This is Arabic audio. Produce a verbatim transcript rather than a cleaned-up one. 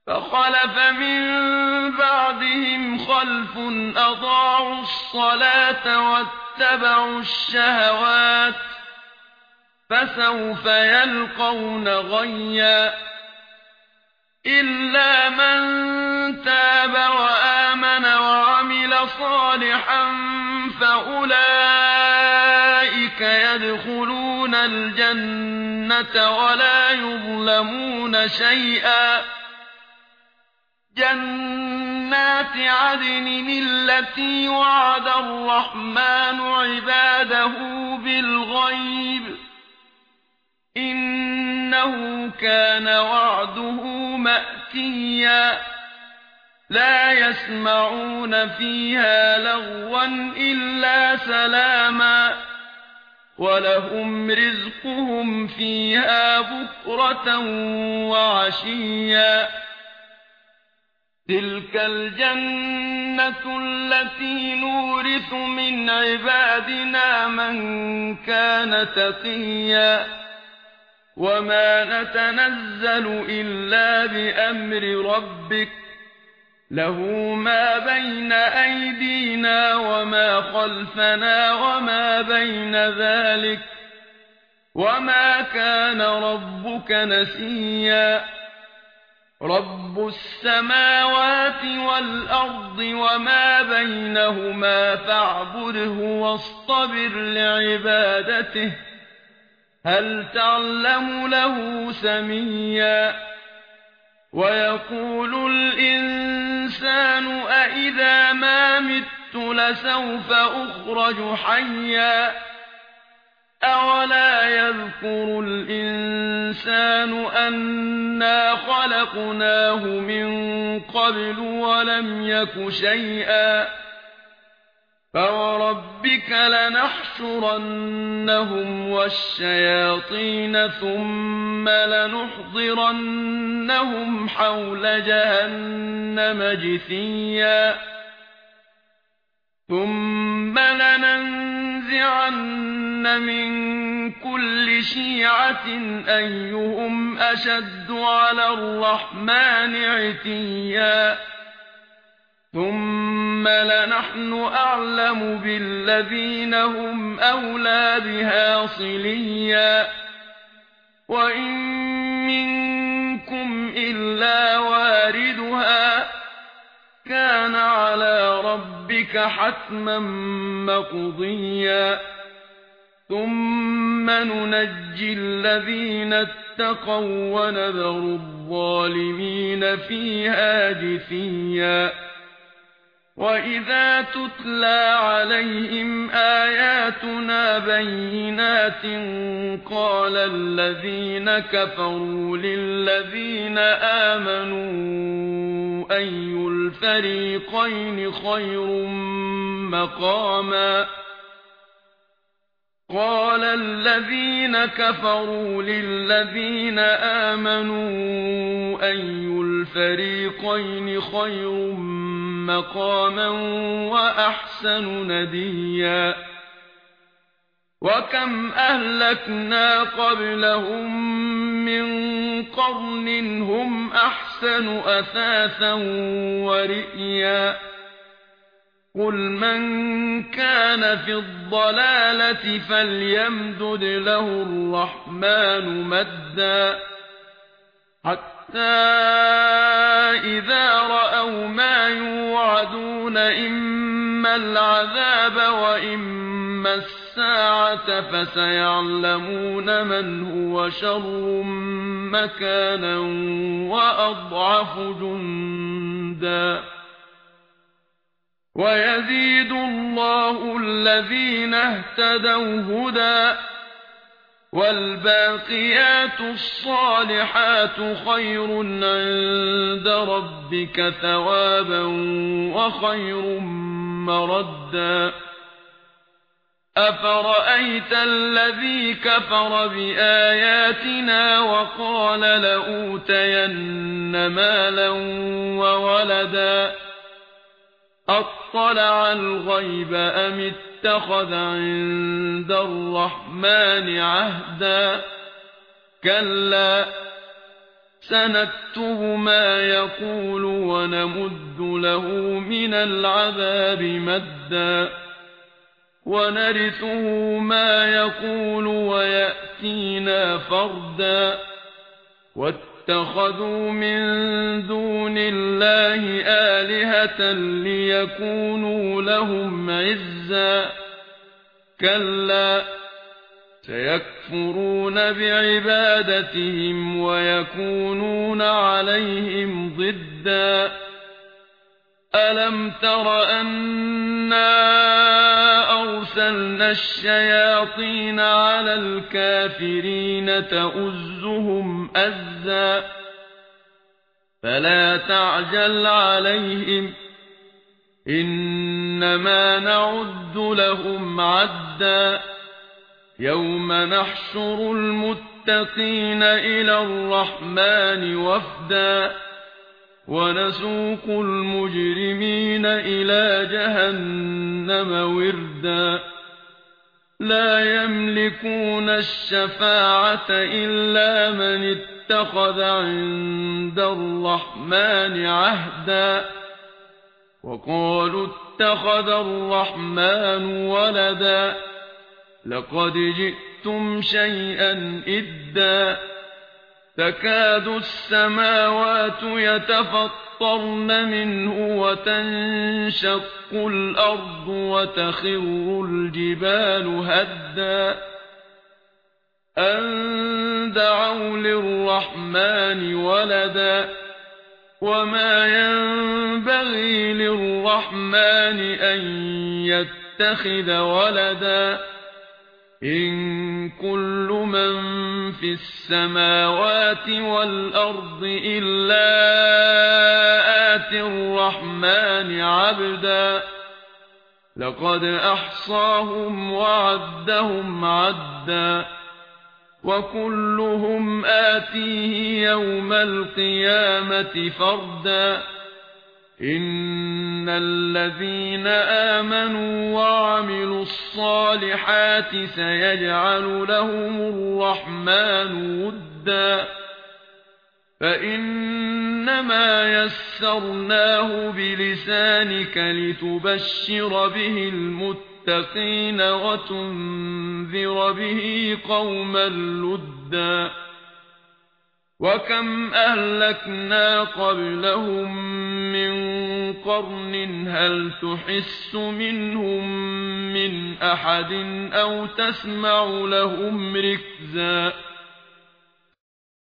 فخلف من بعدهم خلف أضاعوا الصلاة واتبعوا الشهوات فسوف يلقون غيا إلا من تاب وآمن وعمل صالحا فأولئك يدخلون الجنة ولا يظلمون شيئا جنات عدن التي وعد الرحمن عباده بالغيب إنه كان وعده مأتيا لا يسمعون فيها لغوا إلا سلاما ولهم رزقهم فيها بكرة وعشيا تلك الجنة التي نورث من عبادنا من كان تقيا وما نتنزل إلا بأمر ربك له ما بين أيدينا وما خلفنا وما بين ذلك وما كان ربك نسيا رب السماوات والأرض وما بينهما فاعبده واصطبر لعبادته هل تعلم له سميا ويقول الإنسان أإذا ما مت لسوف أخرج حيا أولا يذكر الإنسان أنا خلقناه من قبل ولم يك شيئا فوربك لنحشرنهم والشياطين ثم لنحضرنهم حول جهنم جثيا ثم لننزعن من كل شيعة أيهم أشد على الرحمن عتيا ثم لنحن أعلم بالذين هم أولى بها صليا وإن منكم إلا واردها كان على ربك حتما مقضيا ثم ننجي الذين اتقوا ونذر الظالمين فيها جثيا وإذا تتلى عليهم آياتنا بينات قال الذين كفروا للذين آمنوا أي الفريقين خير مقاما قال الذين كفروا للذين آمنوا أي الفريقين خير مقاما وأحسن نديا وكم أهلكنا قبلهم من قرن هم أحسن أثاثا ورئيا قل من كان في الضلالة فليمدد له الرحمن مدا حتى إذا رأوا ما يوعدون إما العذاب وإما الساعة فسيعلمون من هو شر مكانا وأضعف جندا ويزيد الله الذين اهتدوا هدى والباقيات الصالحات خير عند ربك ثوابا وخير مردا أفرأيت الذي كفر بآياتنا وقال لأوتين مالا وولدا أطلع الغيب أم اتخذ عند الرحمن عهدا كلا سنكتب ما يقول ونمد له من العذاب مدا ونرثه ما يقول ويأتينا فردا واتخذوا من دون الله آلهة ليكونوا لهم عزا كلا سيكفرون بعبادتهم ويكونون عليهم ضدا ألم تر أنا أرسلنا الشياطين على الكافرين تؤزهم أزا فلا تعجل عليهم إنما نعد لهم عدا يوم نحشر المتقين إلى الرحمن وفدا ونسوق المجرمين إلى جهنم وردا لا يملكون الشفاعة إلا من اتخذ عند الرحمن عهدا وقالوا اتخذ الرحمن ولدا لقد جئتم شيئا إدا تكاد السماوات يتفطرن منه وتنشق الأرض وتخر الجبال هدا أن دعوا للرحمن ولدا وما ينبغي للرحمن أن يتخذ ولدا إن كل من في السماوات والأرض إلا آتي الرحمن عبدا لقد أحصاهم وعدهم عدا وكلهم آتيه يوم القيامة فردا إن الذين آمنوا وعملوا الصالحات سيجعل لهم الرحمن ودا فإنما يسرناه بلسانك لتبشر به المتقين وتنذر به قوما لدا وكم أهلكنا قبلهم من قرن هل تحس منهم من أحد أو تسمع لهم ركزا